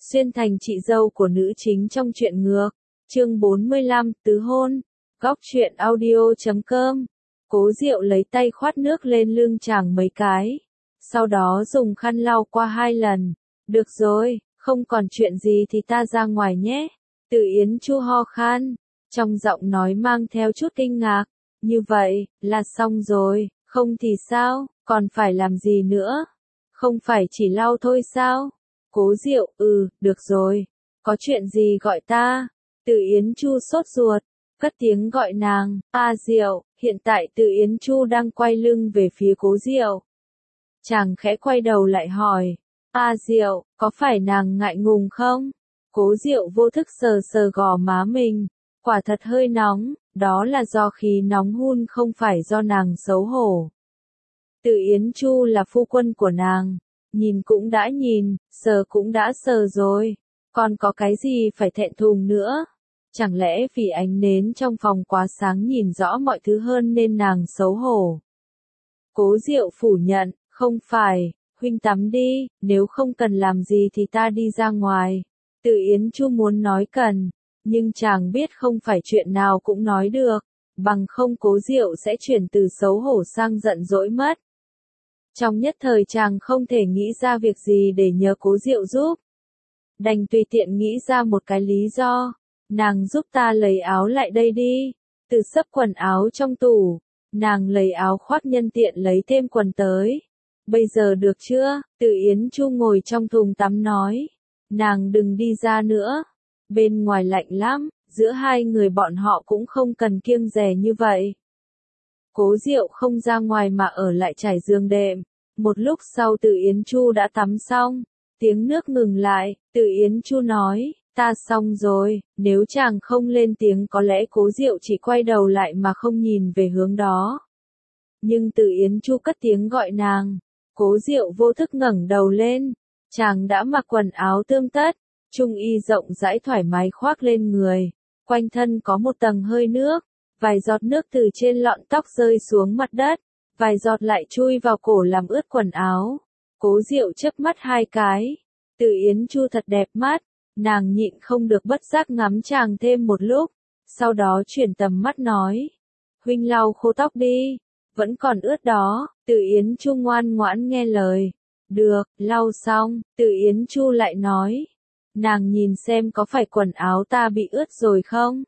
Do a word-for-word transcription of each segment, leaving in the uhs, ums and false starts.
xuyên thành chị dâu của nữ chính trong truyện ngược. Chương bốn mươi lăm, tứ hôn. Góc truyện audio chấm com. Cố Diệu lấy tay khoát nước lên lưng chàng mấy cái, sau đó dùng khăn lau qua hai lần. Được rồi, không còn chuyện gì thì ta ra ngoài nhé. Từ Yến Chu ho khan, trong giọng nói mang theo chút kinh ngạc. Như vậy, là xong rồi, không thì sao, còn phải làm gì nữa? Không phải chỉ lau thôi sao? Cố Diệu, ừ, được rồi. Có chuyện gì gọi ta? Từ Yến Chu sốt ruột, cất tiếng gọi nàng, A Diệu. Hiện tại Từ Yến Chu đang quay lưng về phía Cố Diệu. Chàng khẽ quay đầu lại hỏi, A Diệu, có phải nàng ngại ngùng không? Cố Diệu vô thức sờ sờ gò má mình, quả thật hơi nóng, đó là do khí nóng hun không phải do nàng xấu hổ. Từ Yến Chu là phu quân của nàng, nhìn cũng đã nhìn, sờ cũng đã sờ rồi, còn có cái gì phải thẹn thùng nữa? Chẳng lẽ vì ánh nến trong phòng quá sáng nhìn rõ mọi thứ hơn nên nàng xấu hổ? Cố Diệu phủ nhận, không phải, huynh tắm đi, nếu không cần làm gì thì ta đi ra ngoài. Từ Yến Chu muốn nói cần, nhưng chàng biết không phải chuyện nào cũng nói được, bằng không Cố Diệu sẽ chuyển từ xấu hổ sang giận dỗi mất. Trong nhất thời chàng không thể nghĩ ra việc gì để nhờ Cố Diệu giúp. Đành tùy tiện nghĩ ra một cái lý do. Nàng giúp ta lấy áo lại đây đi. Từ xấp quần áo trong tủ, nàng lấy áo khoác nhân tiện lấy thêm quần tới. Bây giờ được chưa? Từ Yến Chu ngồi trong thùng tắm nói. Nàng đừng đi ra nữa. Bên ngoài lạnh lắm, giữa hai người bọn họ cũng không cần kiêng dè như vậy. Cố Diệu không ra ngoài mà ở lại trải giường đệm. Một lúc sau Từ Yến Chu đã tắm xong. Tiếng nước ngừng lại, Từ Yến Chu nói, ta xong rồi. Nếu chàng không lên tiếng có lẽ Cố Diệu chỉ quay đầu lại mà không nhìn về hướng đó. Nhưng Từ Yến Chu cất tiếng gọi nàng. Cố Diệu vô thức ngẩng đầu lên. Chàng đã mặc quần áo tươm tất, trung y rộng rãi thoải mái khoác lên người. Quanh thân có một tầng hơi nước, vài giọt nước từ trên lọn tóc rơi xuống mặt đất, vài giọt lại chui vào cổ làm ướt quần áo. Cố Diệu chớp mắt hai cái. Từ Yến Chu thật đẹp mắt, nàng nhịn không được bất giác ngắm chàng thêm một lúc, sau đó chuyển tầm mắt nói, huynh lau khô tóc đi, vẫn còn ướt đó. Từ Yến Chu ngoan ngoãn nghe lời. Được, lau xong, Từ Yến Chu lại nói, nàng nhìn xem có phải quần áo ta bị ướt rồi không?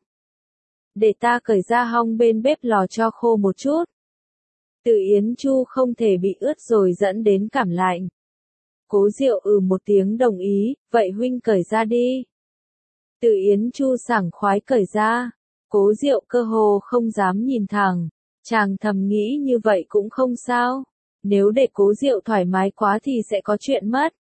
Để ta cởi ra hong bên bếp lò cho khô một chút. Từ Yến Chu không thể bị ướt rồi dẫn đến cảm lạnh. Cố Diệu ừ một tiếng đồng ý, vậy huynh cởi ra đi. Từ Yến Chu sảng khoái cởi ra. Cố Diệu cơ hồ không dám nhìn thẳng. Chàng thầm nghĩ như vậy cũng không sao. Nếu để Cố Diệu thoải mái quá thì sẽ có chuyện mất.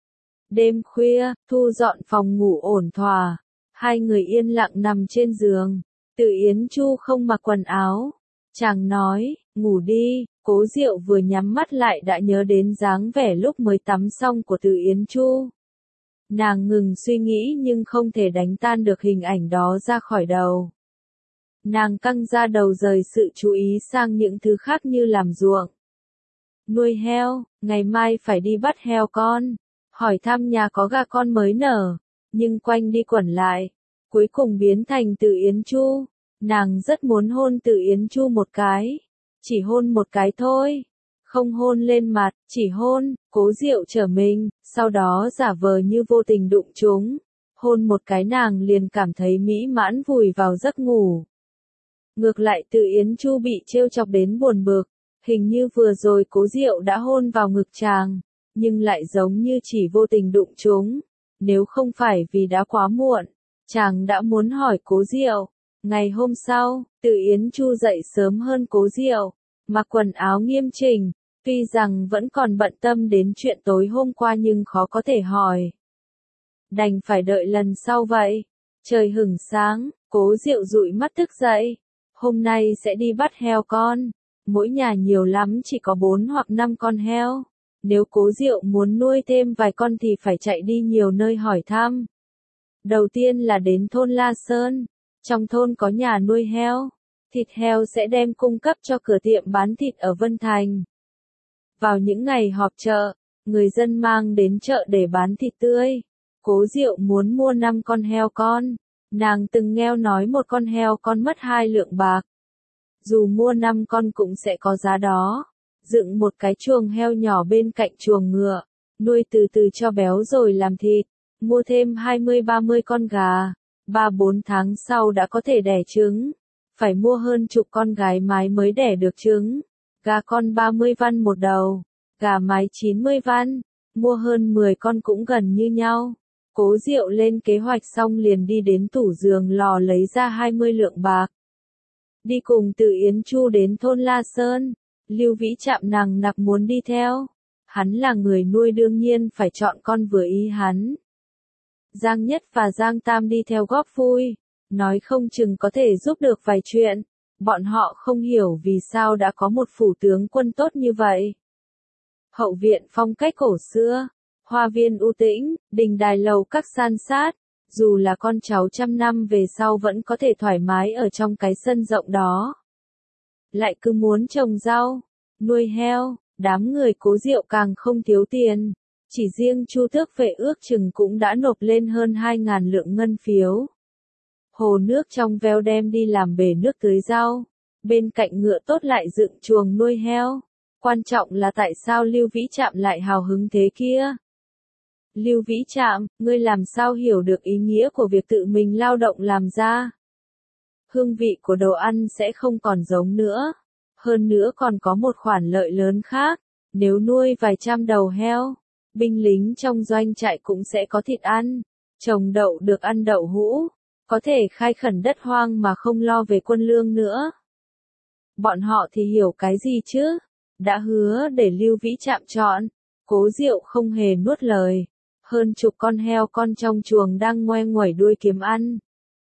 Đêm khuya, thu dọn phòng ngủ ổn thỏa. Hai người yên lặng nằm trên giường. Từ Yến Chu không mặc quần áo. Chàng nói, ngủ đi. Cố Diệu vừa nhắm mắt lại đã nhớ đến dáng vẻ lúc mới tắm xong của Từ Yến Chu. Nàng ngừng suy nghĩ nhưng không thể đánh tan được hình ảnh đó ra khỏi đầu. Nàng căng ra đầu rời sự chú ý sang những thứ khác như làm ruộng, nuôi heo, ngày mai phải đi bắt heo con, hỏi thăm nhà có gà con mới nở, nhưng quanh đi quẩn lại, cuối cùng biến thành Từ Yến Chu. Nàng rất muốn hôn Từ Yến Chu một cái, chỉ hôn một cái thôi, không hôn lên mặt, chỉ hôn. Cố Diệu trở mình, sau đó giả vờ như vô tình đụng chúng, hôn một cái nàng liền cảm thấy mỹ mãn vùi vào giấc ngủ. Ngược lại Từ Yến Chu bị trêu chọc đến buồn bực, hình như vừa rồi Cố Diệu đã hôn vào ngực chàng, nhưng lại giống như chỉ vô tình đụng chúng. Nếu không phải vì đã quá muộn, chàng đã muốn hỏi Cố Diệu. Ngày hôm sau, Từ Yến Chu dậy sớm hơn Cố Diệu, mặc quần áo nghiêm chỉnh, tuy rằng vẫn còn bận tâm đến chuyện tối hôm qua nhưng khó có thể hỏi. Đành phải đợi lần sau vậy. Trời hửng sáng, Cố Diệu dụi mắt thức dậy. Hôm nay sẽ đi bắt heo con. Mỗi nhà nhiều lắm chỉ có bốn hoặc năm con heo. Nếu Cố Diệu muốn nuôi thêm vài con thì phải chạy đi nhiều nơi hỏi thăm. Đầu tiên là đến thôn La Sơn. Trong thôn có nhà nuôi heo. Thịt heo sẽ đem cung cấp cho cửa tiệm bán thịt ở Vân Thành. Vào những ngày họp chợ, người dân mang đến chợ để bán thịt tươi. Cố Diệu muốn mua năm con heo con. Nàng từng nghe nói một con heo con mất hai lượng bạc. Dù mua năm con cũng sẽ có giá đó. Dựng một cái chuồng heo nhỏ bên cạnh chuồng ngựa, nuôi từ từ cho béo rồi làm thịt, mua thêm hai mươi ba mươi con gà, ba bốn tháng sau đã có thể đẻ trứng. Phải mua hơn chục con gái mái mới đẻ được trứng. Gà con ba mươi văn một đầu, gà mái chín mươi văn, mua hơn mười con cũng gần như nhau. Cố Diệu lên kế hoạch xong liền đi đến tủ giường lò lấy ra hai mươi lượng bạc. Đi cùng Từ Yến Chu đến thôn La Sơn, Lưu Vĩ Trạm nàng nặc muốn đi theo. Hắn là người nuôi đương nhiên phải chọn con vừa ý hắn. Giang Nhất và Giang Tam đi theo góp vui, nói không chừng có thể giúp được vài chuyện. Bọn họ không hiểu vì sao đã có một phủ tướng quân tốt như vậy. Hậu viện phong cách cổ xưa, hoa viên u tĩnh, đình đài lầu các san sát, dù là con cháu trăm năm về sau vẫn có thể thoải mái ở trong cái sân rộng đó. Lại cứ muốn trồng rau, nuôi heo, đám người Cố Diệu càng không thiếu tiền. Chỉ riêng Chu Tước Vệ ước chừng cũng đã nộp lên hơn hai ngàn lượng ngân phiếu. Hồ nước trong veo đem đi làm bể nước tưới rau. Bên cạnh ngựa tốt lại dựng chuồng nuôi heo. Quan trọng là tại sao Lưu Vĩ Trạm lại hào hứng thế kia? Lưu Vĩ Trạm, ngươi làm sao hiểu được ý nghĩa của việc tự mình lao động làm ra? Hương vị của đồ ăn sẽ không còn giống nữa. Hơn nữa còn có một khoản lợi lớn khác. Nếu nuôi vài trăm đầu heo, binh lính trong doanh trại cũng sẽ có thịt ăn. Trồng đậu được ăn đậu hũ. Có thể khai khẩn đất hoang mà không lo về quân lương nữa. Bọn họ thì hiểu cái gì chứ? Đã hứa để Lưu Vĩ Trạm chọn. Cố Diệu không hề nuốt lời. Hơn chục con heo con trong chuồng đang ngoe nguẩy đuôi kiếm ăn.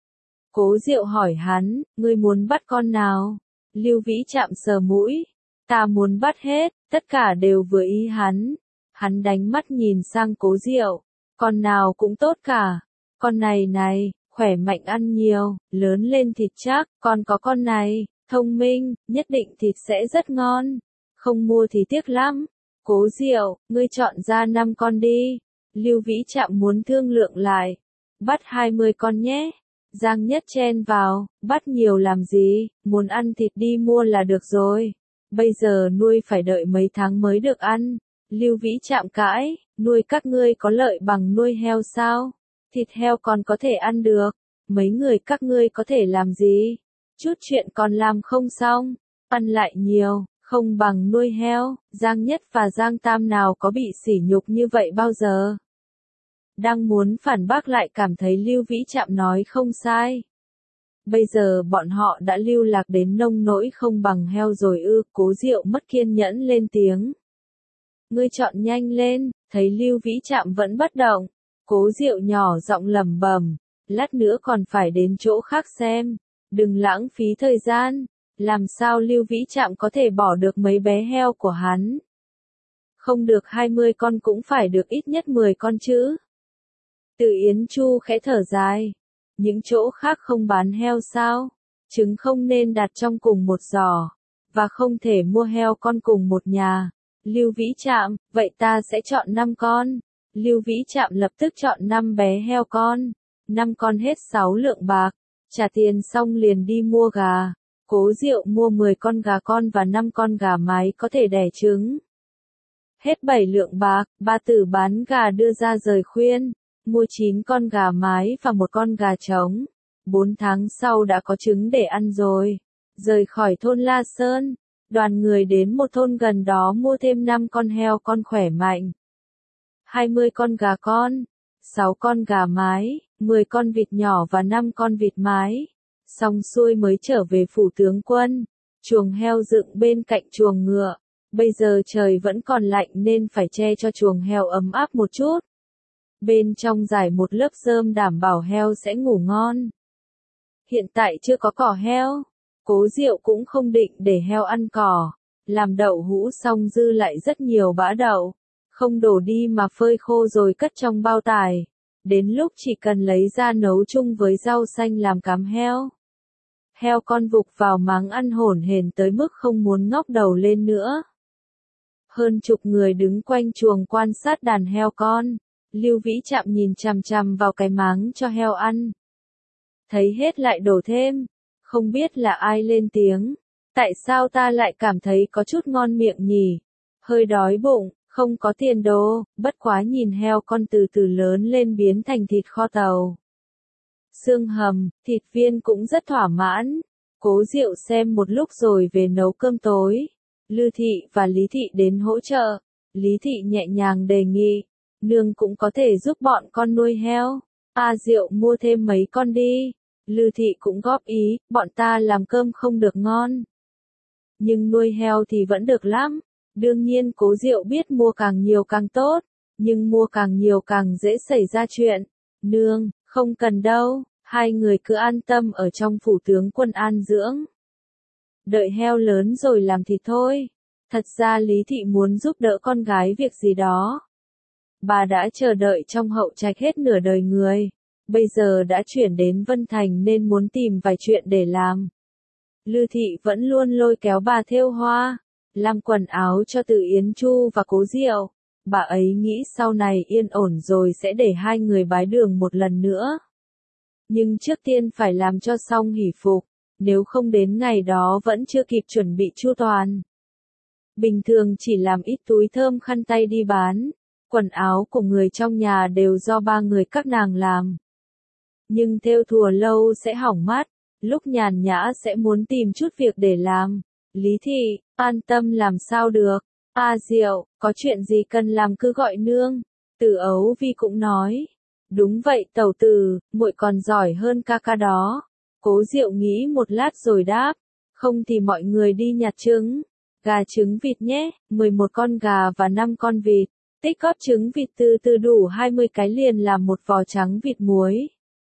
Cố Diệu hỏi hắn, ngươi muốn bắt con nào? Lưu Vĩ Trạm sờ mũi. Ta muốn bắt hết, tất cả đều vừa ý hắn. Hắn đánh mắt nhìn sang Cố Diệu. Con nào cũng tốt cả. Con này này, khỏe mạnh ăn nhiều, lớn lên thịt chắc, còn có con này, thông minh, nhất định thịt sẽ rất ngon. Không mua thì tiếc lắm. Cố Diệu, ngươi chọn ra năm con đi. Lưu Vĩ Trạm muốn thương lượng lại. Bắt hai mươi con nhé. Giang Nhất chen vào, bắt nhiều làm gì, muốn ăn thịt đi mua là được rồi. Bây giờ nuôi phải đợi mấy tháng mới được ăn. Lưu Vĩ Trạm cãi, nuôi các ngươi có lợi bằng nuôi heo sao? Thịt heo còn có thể ăn được. Mấy người các ngươi có thể làm gì? Chút chuyện còn làm không xong. Ăn lại nhiều, không bằng nuôi heo. Giang Nhất và Giang Tam nào có bị sỉ nhục như vậy bao giờ? Đang muốn phản bác lại cảm thấy Lưu Vĩ Trạm nói không sai. Bây giờ bọn họ đã lưu lạc đến nông nỗi không bằng heo rồi ư? Cố Diệu mất kiên nhẫn lên tiếng. Ngươi chọn nhanh lên, thấy Lưu Vĩ Trạm vẫn bất động. Cố Diệu nhỏ giọng lẩm bẩm, lát nữa còn phải đến chỗ khác xem, đừng lãng phí thời gian, làm sao Lưu Vĩ Trạm có thể bỏ được mấy bé heo của hắn? Không được hai mươi con cũng phải được ít nhất mười con chứ. Từ Yến Chu khẽ thở dài, những chỗ khác không bán heo sao? Trứng không nên đặt trong cùng một giỏ, và không thể mua heo con cùng một nhà. Lưu Vĩ Trạm, vậy ta sẽ chọn năm con. Lưu Vĩ Trạm lập tức chọn năm bé heo con. năm con hết sáu lượng bạc. Trả tiền xong liền đi mua gà. Cố Diệu mua mười con gà con và năm con gà mái có thể đẻ trứng. Hết bảy lượng bạc, ba tử bán gà đưa ra rời khuyên. Mua chín con gà mái và một con gà trống. bốn tháng sau đã có trứng để ăn rồi. Rời khỏi thôn La Sơn, đoàn người đến một thôn gần đó mua thêm năm con heo con khỏe mạnh. hai mươi con gà con, sáu con gà mái, mười con vịt nhỏ và năm con vịt mái. Xong xuôi mới trở về phủ tướng quân. Chuồng heo dựng bên cạnh chuồng ngựa. Bây giờ trời vẫn còn lạnh nên phải che cho chuồng heo ấm áp một chút. Bên trong rải một lớp rơm đảm bảo heo sẽ ngủ ngon. Hiện tại chưa có cỏ heo. Cố Diệu cũng không định để heo ăn cỏ. Làm đậu hũ xong dư lại rất nhiều bã đậu. Không đổ đi mà phơi khô rồi cất trong bao tải. Đến lúc chỉ cần lấy ra nấu chung với rau xanh làm cám heo. Heo con vục vào máng ăn hổn hển tới mức không muốn ngóc đầu lên nữa. Hơn chục người đứng quanh chuồng quan sát đàn heo con. Lưu Vĩ Trạm nhìn chằm chằm vào cái máng cho heo ăn. Thấy hết lại đổ thêm. Không biết là ai lên tiếng. Tại sao ta lại cảm thấy có chút ngon miệng nhỉ? Hơi đói bụng, không có tiền đồ, bất quá nhìn heo con từ từ lớn lên biến thành thịt kho tàu. Xương hầm, thịt viên cũng rất thỏa mãn. Cố Diệu xem một lúc rồi về nấu cơm tối. Lư Thị và Lý Thị đến hỗ trợ. Lý Thị nhẹ nhàng đề nghị, nương cũng có thể giúp bọn con nuôi heo. A Diệu mua thêm mấy con đi. Lư Thị cũng góp ý, bọn ta làm cơm không được ngon. Nhưng nuôi heo thì vẫn được lắm. Đương nhiên Cố Diệu biết mua càng nhiều càng tốt. Nhưng mua càng nhiều càng dễ xảy ra chuyện. Nương, không cần đâu. Hai người cứ an tâm ở trong phủ tướng quân an dưỡng. Đợi heo lớn rồi làm thịt thôi. Thật ra Lý Thị muốn giúp đỡ con gái việc gì đó. Bà đã chờ đợi trong hậu trạch hết nửa đời người. Bây giờ đã chuyển đến Vân Thành nên muốn tìm vài chuyện để làm. Lư Thị vẫn luôn lôi kéo bà thêu hoa, làm quần áo cho Từ Yến Chu và Cố Diệu. Bà ấy nghĩ sau này yên ổn rồi sẽ để hai người bái đường một lần nữa. Nhưng trước tiên phải làm cho xong hỷ phục, nếu không đến ngày đó vẫn chưa kịp chuẩn bị chu toàn. Bình thường chỉ làm ít túi thơm khăn tay đi bán, quần áo của người trong nhà đều do ba người các nàng làm. Nhưng thêu thùa lâu sẽ hỏng mắt, lúc nhàn nhã sẽ muốn tìm chút việc để làm. Lý Thị, an tâm làm sao được. A Diệu, có chuyện gì cần làm cứ gọi nương. Từ Ấu Vi cũng nói. Đúng vậy tẩu tử, muội còn giỏi hơn ca ca đó. Cố Diệu nghĩ một lát rồi đáp. Không thì mọi người đi nhặt trứng. Gà trứng vịt nhé, mười một con gà và năm con vịt. Tích góp trứng vịt từ từ đủ hai mươi cái liền làm một vò trắng vịt muối.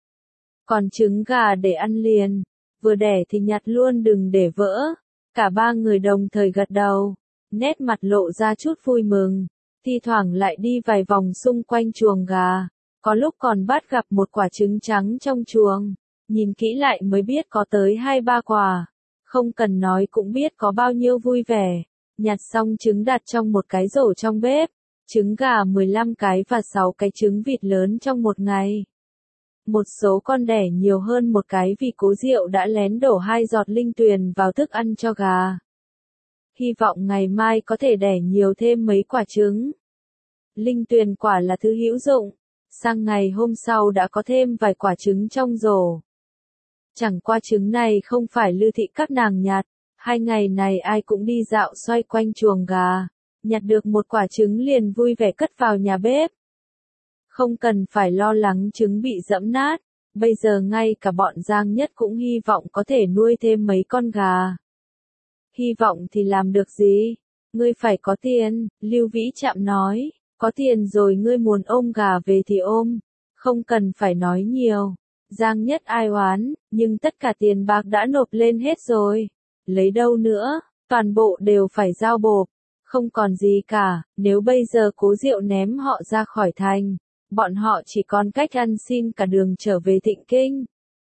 Còn trứng gà để ăn liền. Vừa đẻ thì nhặt luôn đừng để vỡ. Cả ba người đồng thời gật đầu. Nét mặt lộ ra chút vui mừng. Thi thoảng lại đi vài vòng xung quanh chuồng gà. Có lúc còn bắt gặp một quả trứng trắng trong chuồng. Nhìn kỹ lại mới biết có tới hai ba quả. Không cần nói cũng biết có bao nhiêu vui vẻ. Nhặt xong trứng đặt trong một cái rổ trong bếp. Trứng gà mười lăm cái và sáu cái trứng vịt lớn trong một ngày. Một số con đẻ nhiều hơn một cái vì Cố Diệu đã lén đổ hai giọt linh tuyền vào thức ăn cho gà. Hy vọng ngày mai có thể đẻ nhiều thêm mấy quả trứng. Linh tuyền quả là thứ hữu dụng. Sang ngày hôm sau đã có thêm vài quả trứng trong rổ. Chẳng qua trứng này không phải Lư Thị các nàng nhặt. Hai ngày này ai cũng đi dạo xoay quanh chuồng gà. Nhặt được một quả trứng liền vui vẻ cất vào nhà bếp. Không cần phải lo lắng trứng bị dẫm nát. Bây giờ ngay cả bọn Giang Nhất cũng hy vọng có thể nuôi thêm mấy con gà. Hy vọng thì làm được gì? Ngươi phải có tiền, Lưu Vĩ Trạm nói. Có tiền rồi ngươi muốn ôm gà về thì ôm. Không cần phải nói nhiều. Giang Nhất ai oán, nhưng tất cả tiền bạc đã nộp lên hết rồi. Lấy đâu nữa, toàn bộ đều phải giao bộp. Không còn gì cả, nếu bây giờ Cố Diệu ném họ ra khỏi thành. Bọn họ chỉ còn cách ăn xin cả đường trở về Thịnh Kinh.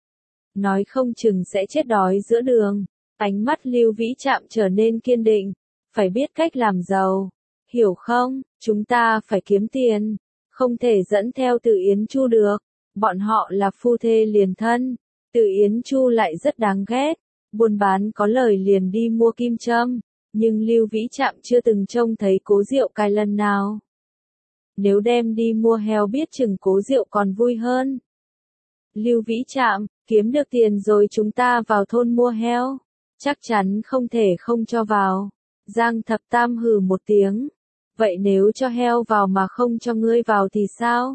Nói không chừng sẽ chết đói giữa đường. Ánh mắt Lưu Vĩ Trạm trở nên kiên định. Phải biết cách làm giàu. Hiểu không, chúng ta phải kiếm tiền. Không thể dẫn theo Từ Yến Chu được. Bọn họ là phu thê liền thân. Từ Yến Chu lại rất đáng ghét. Buôn bán có lời liền đi mua kim châm. Nhưng Lưu Vĩ Trạm chưa từng trông thấy Cố Diệu cài lần nào. Nếu đem đi mua heo biết chừng Cố Diệu còn vui hơn. Lưu Vĩ Trạm, kiếm được tiền rồi chúng ta vào thôn mua heo. Chắc chắn không thể không cho vào. Giang Thập Tam hừ một tiếng. Vậy nếu cho heo vào mà không cho ngươi vào thì sao?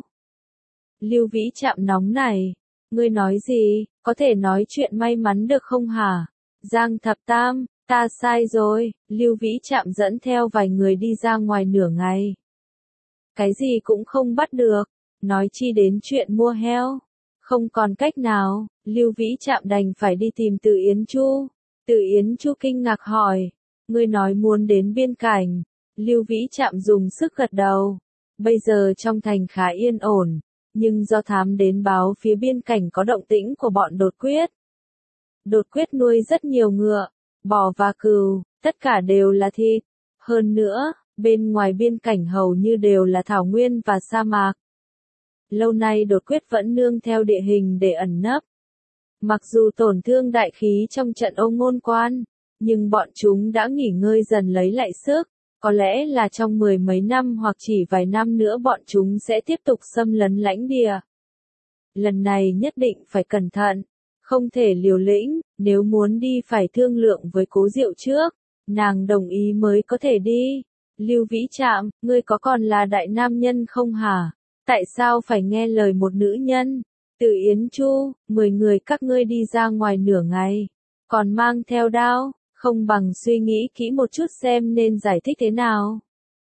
Lưu Vĩ Trạm nóng này. Ngươi nói gì, có thể nói chuyện may mắn được không hả? Giang Thập Tam, ta sai rồi. Lưu Vĩ Trạm dẫn theo vài người đi ra ngoài nửa ngày. Cái gì cũng không bắt được, nói chi đến chuyện mua heo. Không còn cách nào, Lưu Vĩ Trạm đành phải đi tìm Từ Yến Chu. Từ Yến Chu kinh ngạc hỏi, ngươi nói muốn đến biên cảnh. Lưu Vĩ Trạm dùng sức gật đầu. Bây giờ trong thành khá yên ổn, nhưng do thám đến báo phía biên cảnh có động tĩnh của bọn Đột Quyết. Đột Quyết nuôi rất nhiều ngựa, bò và cừu, tất cả đều là thịt. Hơn nữa, bên ngoài biên cảnh hầu như đều là thảo nguyên và sa mạc. lâu nay đột quyết vẫn nương theo địa hình để ẩn nấp. Mặc dù tổn thương đại khí trong trận Âu Ngôn Quan, nhưng bọn chúng đã nghỉ ngơi dần lấy lại sức, có lẽ là trong mười mấy năm hoặc chỉ vài năm nữa bọn chúng sẽ tiếp tục xâm lấn lãnh địa. Lần này nhất định phải cẩn thận, không thể liều lĩnh, nếu muốn đi phải thương lượng với Cố Diệu trước, nàng đồng ý mới có thể đi. Lưu Vĩ Trạm, ngươi có còn là đại nam nhân không hả? Tại sao phải nghe lời một nữ nhân? Từ Yến Chu, mười người các ngươi đi ra ngoài nửa ngày, còn mang theo đao, không bằng suy nghĩ kỹ một chút xem nên giải thích thế nào.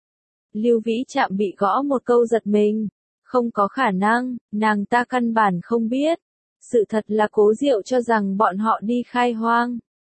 Lưu Vĩ Trạm bị gõ một câu giật mình, không có khả năng, nàng ta căn bản không biết. Sự thật là Cố Diệu cho rằng bọn họ đi khai hoang.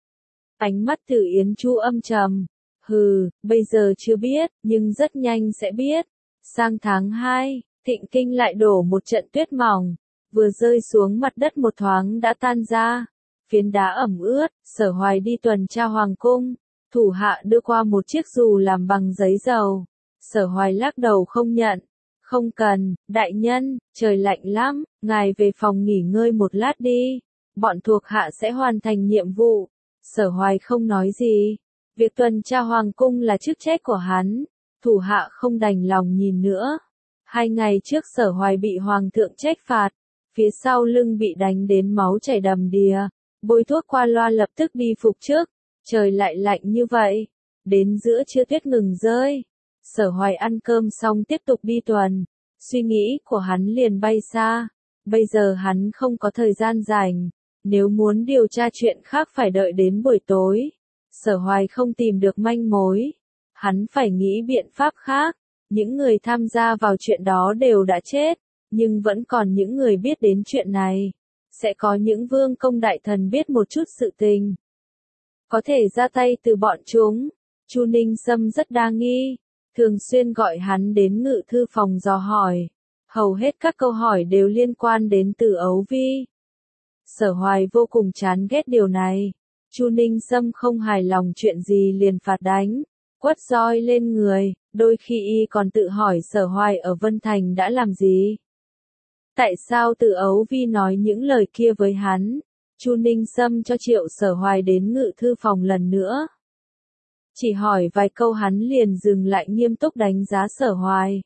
Ánh mắt Từ Yến Chu âm trầm, hừ, bây giờ chưa biết, nhưng rất nhanh sẽ biết. Sang tháng hai, Thịnh Kinh lại đổ một trận tuyết mỏng, vừa rơi xuống mặt đất một thoáng đã tan ra. Phiến đá ẩm ướt, Sở Hoài đi tuần tra hoàng cung, thủ hạ đưa qua một chiếc dù làm bằng giấy dầu. Sở Hoài lắc đầu không nhận. Không cần, đại nhân, trời lạnh lắm, ngài về phòng nghỉ ngơi một lát đi. Bọn thuộc hạ sẽ hoàn thành nhiệm vụ. Sở Hoài không nói gì. Việc tuần tra hoàng cung là chức trách của hắn. Thủ hạ không đành lòng nhìn nữa. Hai ngày trước Sở Hoài bị hoàng thượng trách phạt. Phía sau lưng bị đánh đến máu chảy đầm đìa. Bôi thuốc qua loa lập tức đi phục trước. Trời lại lạnh như vậy. Đến giữa trưa tuyết ngừng rơi. Sở Hoài ăn cơm xong tiếp tục đi tuần. Suy nghĩ của hắn liền bay xa. Bây giờ hắn không có thời gian rảnh. Nếu muốn điều tra chuyện khác phải đợi đến buổi tối. Sở Hoài không tìm được manh mối. Hắn phải nghĩ biện pháp khác. Những người tham gia vào chuyện đó đều đã chết. Nhưng vẫn còn những người biết đến chuyện này. Sẽ có những vương công đại thần biết một chút sự tình. Có thể ra tay từ bọn chúng. Chu Ninh Sâm rất đa nghi. Thường xuyên gọi hắn đến ngự thư phòng dò hỏi. Hầu hết các câu hỏi đều liên quan đến Từ Ấu Vi. Sở Hoài vô cùng chán ghét điều này. Chu Ninh Sâm không hài lòng chuyện gì liền phạt đánh, quất roi lên người, đôi khi y còn tự hỏi Sở Hoài ở Vân Thành đã làm gì. Tại sao Từ Ấu Vi nói những lời kia với hắn? Chu Ninh Sâm cho Triệu Sở Hoài đến ngự thư phòng lần nữa. Chỉ hỏi vài câu hắn liền dừng lại nghiêm túc đánh giá Sở Hoài.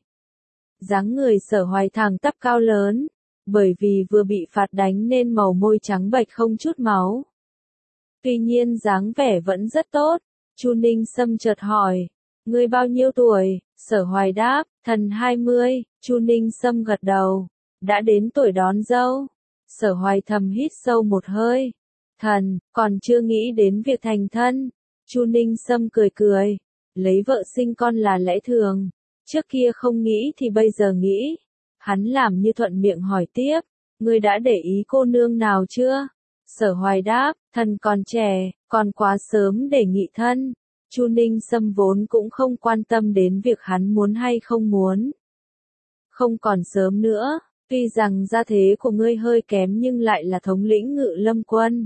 Dáng người Sở Hoài thẳng tắp cao lớn, bởi vì vừa bị phạt đánh nên màu môi trắng bệch không chút máu. Tuy nhiên dáng vẻ vẫn rất tốt. Chu Ninh Sâm chợt hỏi, ngươi bao nhiêu tuổi? Sở Hoài đáp, thần hai mươi. Chu Ninh Sâm gật đầu, đã đến tuổi đón dâu. Sở Hoài thầm hít sâu một hơi, thần, còn chưa nghĩ đến việc thành thân. Chu Ninh Sâm cười cười, lấy vợ sinh con là lẽ thường, trước kia không nghĩ thì bây giờ nghĩ. Hắn làm như thuận miệng hỏi tiếp, ngươi đã để ý cô nương nào chưa? Sở Hoài đáp, thần còn trẻ, còn quá sớm để nghị thân. Chu Ninh Sâm vốn cũng không quan tâm đến việc hắn muốn hay không muốn. Không còn sớm nữa, tuy rằng gia thế của ngươi hơi kém nhưng lại là thống lĩnh Ngự Lâm quân.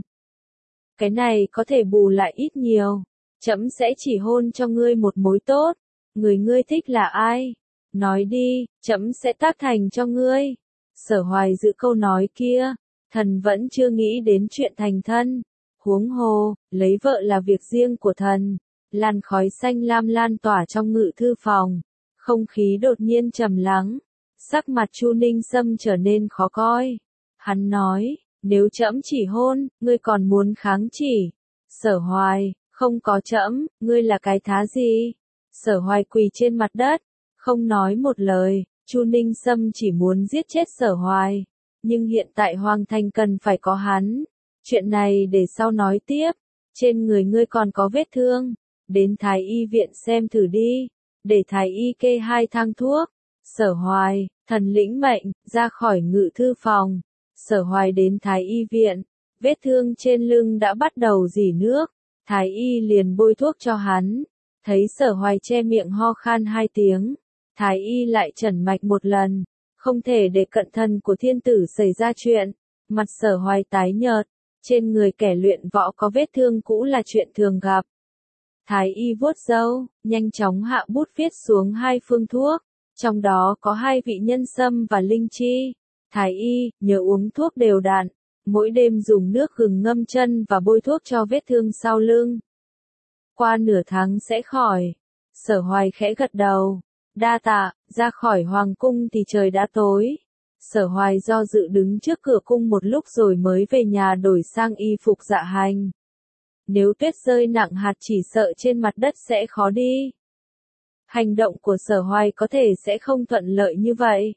Cái này có thể bù lại ít nhiều. Trẫm sẽ chỉ hôn cho ngươi một mối tốt. Người ngươi thích là ai? Nói đi, trẫm sẽ tác thành cho ngươi. Sở Hoài giữ câu nói kia, thần vẫn chưa nghĩ đến chuyện thành thân. Huống hồ, lấy vợ là việc riêng của thần. Làn khói xanh lam lan tỏa trong ngự thư phòng. Không khí đột nhiên trầm lắng. Sắc mặt Chu Ninh Sâm trở nên khó coi. Hắn nói, nếu trẫm chỉ hôn, ngươi còn muốn kháng chỉ. Sở Hoài, không có trẫm, ngươi là cái thá gì? Sở Hoài quỳ trên mặt đất, không nói một lời. Chu Ninh Sâm chỉ muốn giết chết Sở Hoài. Nhưng hiện tại Hoàng Thành cần phải có hắn. Chuyện này để sau nói tiếp. Trên người ngươi còn có vết thương. Đến Thái Y viện xem thử đi. Để Thái Y kê hai thang thuốc. Sở Hoài, thần lĩnh mệnh, ra khỏi ngự thư phòng. Sở Hoài đến Thái Y viện. Vết thương trên lưng đã bắt đầu rỉ nước. Thái Y liền bôi thuốc cho hắn. Thấy Sở Hoài che miệng ho khan hai tiếng. Thái Y lại trần mạch một lần. Không thể để cận thân của thiên tử xảy ra chuyện. Mặt Sở Hoài tái nhợt. Trên người kẻ luyện võ có vết thương cũ là chuyện thường gặp. Thái Y vuốt râu, nhanh chóng hạ bút viết xuống hai phương thuốc. Trong đó có hai vị nhân sâm và linh chi. Thái y, nhớ uống thuốc đều đặn, mỗi đêm dùng nước gừng ngâm chân và bôi thuốc cho vết thương sau lưng. Qua nửa tháng sẽ khỏi. Sở Hoài khẽ gật đầu. Đa tạ, ra khỏi hoàng cung thì trời đã tối. Sở Hoài do dự đứng trước cửa cung một lúc rồi mới về nhà đổi sang y phục dạ hành. Nếu tuyết rơi nặng hạt chỉ sợ trên mặt đất sẽ khó đi. Hành động của Sở Hoài có thể sẽ không thuận lợi như vậy.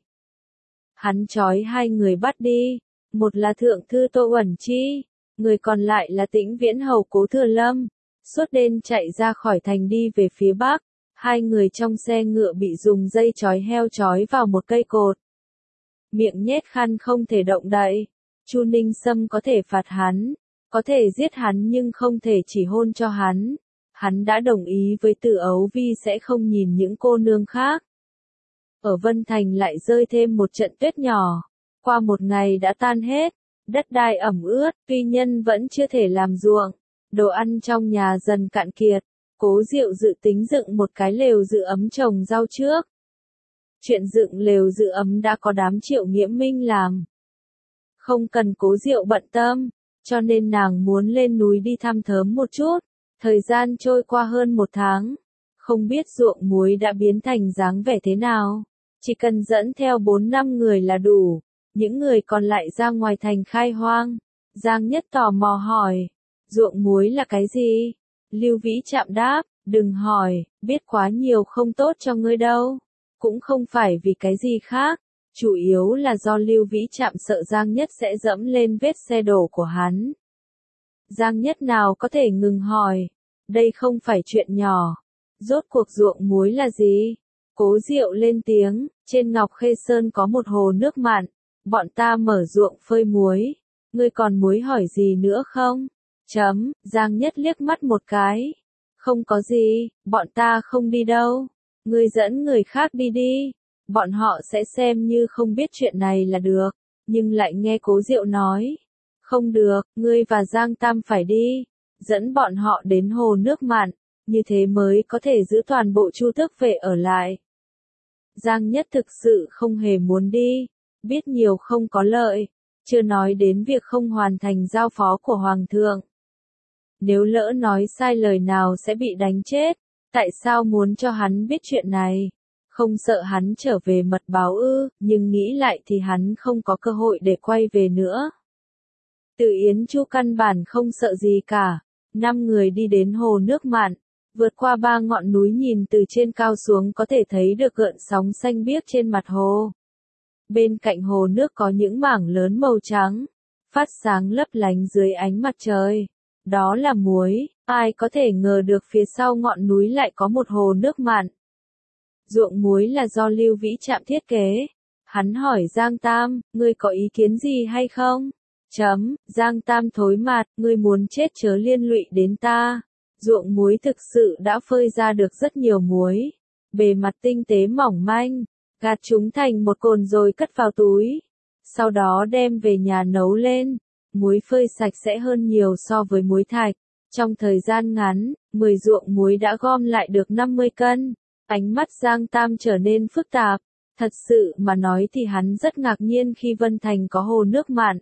Hắn trói hai người bắt đi, một là thượng thư Tô Uẩn Chi, người còn lại là Tĩnh Viễn Hầu Cố Thừa Lâm, suốt đêm chạy ra khỏi thành đi về phía bắc, hai người trong xe ngựa bị dùng dây trói heo trói vào một cây cột. Miệng nhét khăn không thể động đậy, Chu Ninh Sâm có thể phạt hắn, có thể giết hắn nhưng không thể chỉ hôn cho hắn. Hắn đã đồng ý với Từ Ấu Vi sẽ không nhìn những cô nương khác. Ở Vân Thành lại rơi thêm một trận tuyết nhỏ, qua một ngày đã tan hết, đất đai ẩm ướt, tuy nhân vẫn chưa thể làm ruộng, đồ ăn trong nhà dần cạn kiệt, Cố Diệu dự tính dựng một cái lều giữ ấm trồng rau trước. Chuyện dựng lều giữ ấm đã có đám Triệu Nghiễm Minh làm. Không cần Cố Diệu bận tâm, cho nên nàng muốn lên núi đi thăm thớm một chút. Thời gian trôi qua hơn một tháng, không biết ruộng muối đã biến thành dáng vẻ thế nào. Chỉ cần dẫn theo bốn năm người là đủ, những người còn lại ra ngoài thành khai hoang. Giang Nhất tò mò hỏi, ruộng muối là cái gì? Lưu Vĩ Trạm đáp, đừng hỏi, biết quá nhiều không tốt cho ngươi đâu. Cũng không phải vì cái gì khác, chủ yếu là do Lưu Vĩ Trạm sợ Giang Nhất sẽ dẫm lên vết xe đổ của hắn. Giang Nhất nào có thể ngừng hỏi, đây không phải chuyện nhỏ. Rốt cuộc ruộng muối là gì? Cố Diệu lên tiếng, trên Ngọc Khê Sơn có một hồ nước mặn, bọn ta mở ruộng phơi muối, ngươi còn muối hỏi gì nữa không? Chấm, Giang Nhất liếc mắt một cái. Không có gì, bọn ta không đi đâu. Ngươi dẫn người khác đi đi, bọn họ sẽ xem như không biết chuyện này là được, nhưng lại nghe Cố Diệu nói. Không được, ngươi và Giang Tam phải đi, dẫn bọn họ đến hồ nước mặn, như thế mới có thể giữ toàn bộ Chu Tước Vệ ở lại. Giang Nhất thực sự không hề muốn đi, biết nhiều không có lợi, chưa nói đến việc không hoàn thành giao phó của Hoàng thượng. Nếu lỡ nói sai lời nào sẽ bị đánh chết, tại sao muốn cho hắn biết chuyện này? Không sợ hắn trở về mật báo ư, nhưng nghĩ lại thì hắn không có cơ hội để quay về nữa. Từ Yến Chu căn bản không sợ gì cả, năm người đi đến hồ nước mặn, vượt qua ba ngọn núi nhìn từ trên cao xuống có thể thấy được gợn sóng xanh biếc trên mặt hồ. Bên cạnh hồ nước có những mảng lớn màu trắng, phát sáng lấp lánh dưới ánh mặt trời. Đó là muối, ai có thể ngờ được phía sau ngọn núi lại có một hồ nước mặn. Ruộng muối là do Lưu Vĩ Trạm thiết kế. Hắn hỏi Giang Tam, ngươi có ý kiến gì hay không? Chấm, Giang Tam thối mặt, ngươi muốn chết chớ liên lụy đến ta. Ruộng muối thực sự đã phơi ra được rất nhiều muối. Bề mặt tinh tế mỏng manh, gạt chúng thành một cồn rồi cất vào túi. Sau đó đem về nhà nấu lên. Muối phơi sạch sẽ hơn nhiều so với muối thạch. Trong thời gian ngắn, mười ruộng muối đã gom lại được năm mươi cân. Ánh mắt Giang Tam trở nên phức tạp. Thật sự mà nói thì hắn rất ngạc nhiên khi Vân Thành có hồ nước mặn.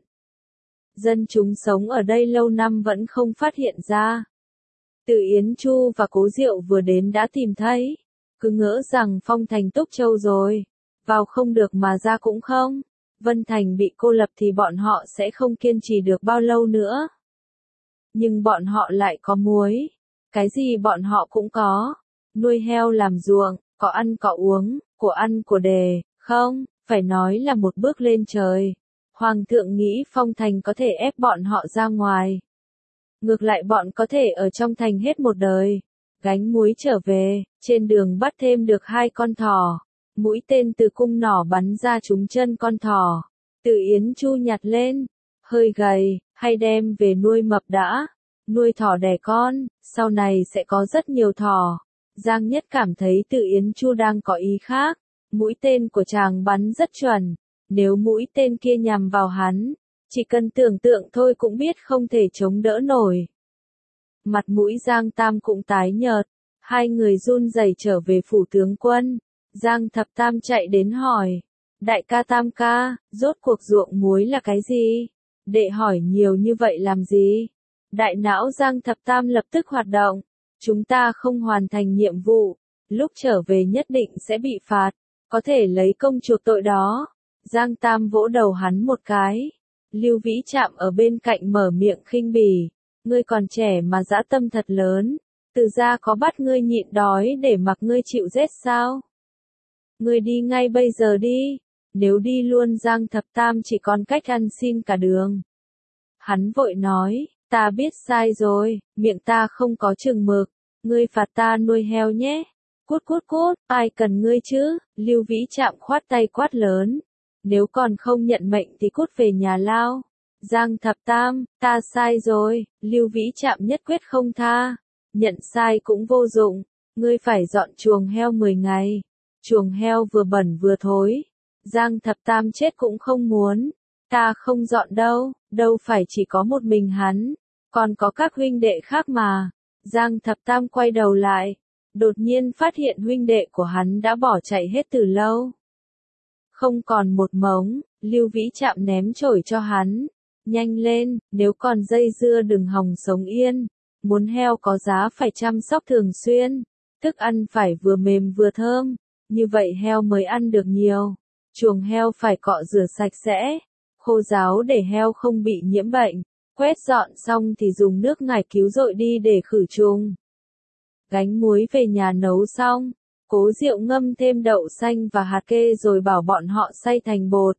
Dân chúng sống ở đây lâu năm vẫn không phát hiện ra. Từ Yến Chu và Cố Diệu vừa đến đã tìm thấy. Cứ ngỡ rằng phong thành Túc Châu rồi. Vào không được mà ra cũng không. Vân Thành bị cô lập thì bọn họ sẽ không kiên trì được bao lâu nữa. Nhưng bọn họ lại có muối. Cái gì bọn họ cũng có. Nuôi heo làm ruộng, có ăn có uống, của ăn của đề, không, phải nói là một bước lên trời. Hoàng thượng nghĩ phong thành có thể ép bọn họ ra ngoài. Ngược lại bọn có thể ở trong thành hết một đời. Gánh muối trở về, trên đường bắt thêm được hai con thỏ. Mũi tên từ cung nỏ bắn ra trúng chân con thỏ. Từ Yến Chu nhặt lên, hơi gầy, hay đem về nuôi mập đã. Nuôi thỏ đẻ con, sau này sẽ có rất nhiều thỏ. Giang Nhất cảm thấy Từ Yến Chu đang có ý khác. Mũi tên của chàng bắn rất chuẩn. Nếu mũi tên kia nhằm vào hắn, chỉ cần tưởng tượng thôi cũng biết không thể chống đỡ nổi. Mặt mũi Giang Tam cũng tái nhợt. Hai người run rẩy trở về phủ tướng quân. Giang Thập Tam chạy đến hỏi. Đại ca tam ca, rốt cuộc ruộng muối là cái gì? Đệ hỏi nhiều như vậy làm gì? Đại não Giang Thập Tam lập tức hoạt động. Chúng ta không hoàn thành nhiệm vụ, lúc trở về nhất định sẽ bị phạt, có thể lấy công chuộc tội đó. Giang Tam vỗ đầu hắn một cái. Lưu Vĩ Trạm ở bên cạnh mở miệng khinh bỉ. Ngươi còn trẻ mà dã tâm thật lớn. Từ gia có bắt ngươi nhịn đói để mặc ngươi chịu rét sao? Ngươi đi ngay bây giờ đi. Nếu đi luôn Giang Thập Tam chỉ còn cách ăn xin cả đường. Hắn vội nói, ta biết sai rồi, miệng ta không có chừng mực. Ngươi phạt ta nuôi heo nhé. Cút cút cút, ai cần ngươi chứ? Lưu Vĩ Trạm khoát tay quát lớn. Nếu còn không nhận mệnh thì cút về nhà lao. Giang Thập Tam, ta sai rồi. Lưu Vĩ Trạm nhất quyết không tha. Nhận sai cũng vô dụng. Ngươi phải dọn chuồng heo mười ngày. Chuồng heo vừa bẩn vừa thối. Giang Thập Tam chết cũng không muốn. Ta không dọn đâu, đâu phải chỉ có một mình hắn. Còn có các huynh đệ khác mà. Giang Thập Tam quay đầu lại. Đột nhiên phát hiện huynh đệ của hắn đã bỏ chạy hết từ lâu. Không còn một mống, Lưu Vĩ Trạm ném chổi cho hắn. Nhanh lên, nếu còn dây dưa đừng hòng sống yên. Muốn heo có giá phải chăm sóc thường xuyên. Thức ăn phải vừa mềm vừa thơm. Như vậy heo mới ăn được nhiều. Chuồng heo phải cọ rửa sạch sẽ. Khô ráo để heo không bị nhiễm bệnh. Quét dọn xong thì dùng nước ngải cứu dội đi để khử trùng. Gánh muối về nhà nấu xong. Cố Diệu ngâm thêm đậu xanh và hạt kê rồi bảo bọn họ xay thành bột.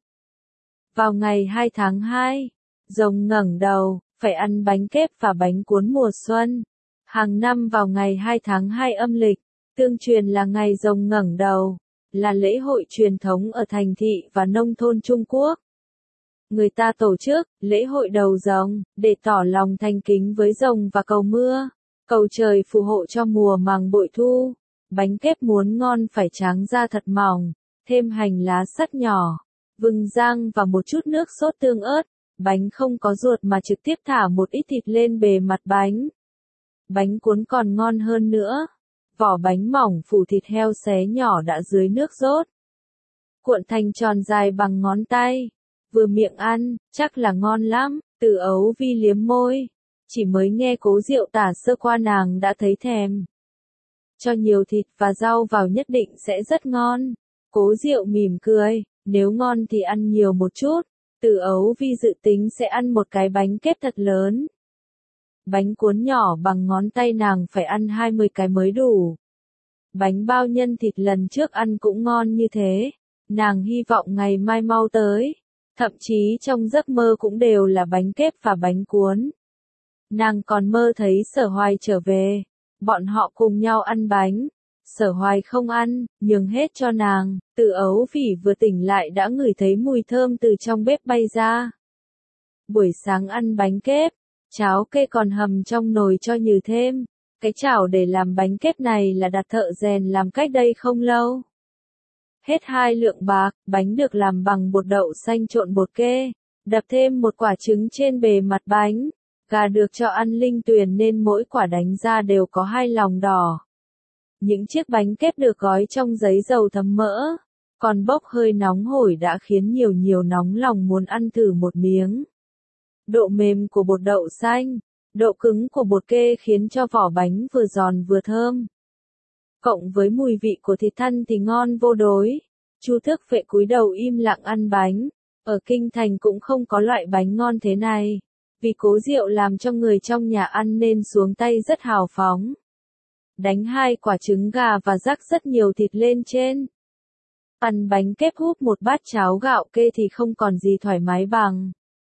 Vào ngày hai tháng hai, rồng ngẩng đầu, phải ăn bánh kép và bánh cuốn mùa xuân. Hàng năm vào ngày hai tháng hai âm lịch, tương truyền là ngày rồng ngẩng đầu, là lễ hội truyền thống ở thành thị và nông thôn Trung Quốc. Người ta tổ chức lễ hội đầu rồng để tỏ lòng thành kính với rồng và cầu mưa, cầu trời phù hộ cho mùa màng bội thu. Bánh kép muốn ngon phải tráng ra thật mỏng, thêm hành lá sắt nhỏ, vừng rang và một chút nước sốt tương ớt. Bánh không có ruột mà trực tiếp thả một ít thịt lên bề mặt bánh. Bánh cuốn còn ngon hơn nữa. Vỏ bánh mỏng phủ thịt heo xé nhỏ đã dưới nước sốt. Cuộn thành tròn dài bằng ngón tay. Vừa miệng ăn, chắc là ngon lắm. Từ Ấu Vi liếm môi. Chỉ mới nghe Cố Diệu tả sơ qua nàng đã thấy thèm. Cho nhiều thịt và rau vào nhất định sẽ rất ngon. Cố Diệu mỉm cười, nếu ngon thì ăn nhiều một chút. Từ Ấu Vi dự tính sẽ ăn một cái bánh kép thật lớn. Bánh cuốn nhỏ bằng ngón tay nàng phải ăn hai mươi cái mới đủ. Bánh bao nhân thịt lần trước ăn cũng ngon như thế. Nàng hy vọng ngày mai mau tới. Thậm chí trong giấc mơ cũng đều là bánh kép và bánh cuốn. Nàng còn mơ thấy Sở Hoài trở về. Bọn họ cùng nhau ăn bánh. Sở Hoài không ăn, nhường hết cho nàng. Từ Ấu Phỉ vừa tỉnh lại đã ngửi thấy mùi thơm từ trong bếp bay ra. Buổi sáng ăn bánh kép, cháo kê còn hầm trong nồi cho nhừ thêm. Cái chảo để làm bánh kép này là đặt thợ rèn làm cách đây không lâu. Hết hai lượng bạc, bánh được làm bằng bột đậu xanh trộn bột kê. Đập thêm một quả trứng trên bề mặt bánh. Gà được cho ăn linh tuyền nên mỗi quả đánh ra đều có hai lòng đỏ. Những chiếc bánh kép được gói trong giấy dầu thấm mỡ, còn bốc hơi nóng hổi đã khiến nhiều nhiều nóng lòng muốn ăn thử một miếng. Độ mềm của bột đậu xanh, độ cứng của bột kê khiến cho vỏ bánh vừa giòn vừa thơm. Cộng với mùi vị của thịt thăn thì ngon vô đối. Chu Thức Phệ cúi đầu im lặng ăn bánh. Ở Kinh Thành cũng không có loại bánh ngon thế này. Vì Cố Diệu làm cho người trong nhà ăn nên xuống tay rất hào phóng. Đánh hai quả trứng gà và rắc rất nhiều thịt lên trên. Ăn bánh kép húp một bát cháo gạo kê thì không còn gì thoải mái bằng.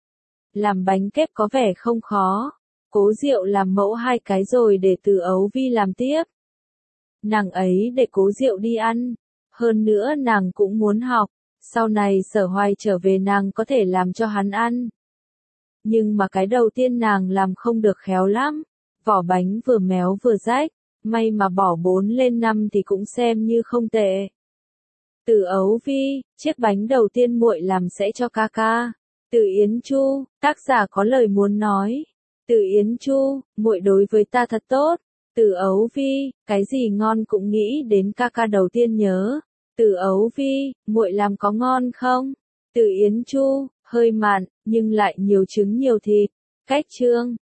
Làm bánh kép có vẻ không khó. Cố Diệu làm mẫu hai cái rồi để Từ Ấu Vi làm tiếp. Nàng ấy để Cố Diệu đi ăn. Hơn nữa nàng cũng muốn học. Sau này Sở Hoài trở về nàng có thể làm cho hắn ăn. Nhưng mà cái đầu tiên nàng làm không được khéo lắm. Vỏ bánh vừa méo vừa rách. May mà bỏ bốn lên năm thì cũng xem như không tệ. Từ Ấu Vi, chiếc bánh đầu tiên muội làm sẽ cho ca ca. Từ Yến Chu, tác giả có lời muốn nói. Từ Yến Chu, muội đối với ta thật tốt. Từ Ấu Vi, cái gì ngon cũng nghĩ đến ca ca đầu tiên nhớ. Từ Ấu Vi, muội làm có ngon không? Từ Yến Chu, hơi mặn, nhưng lại nhiều trứng nhiều thịt. Cách chương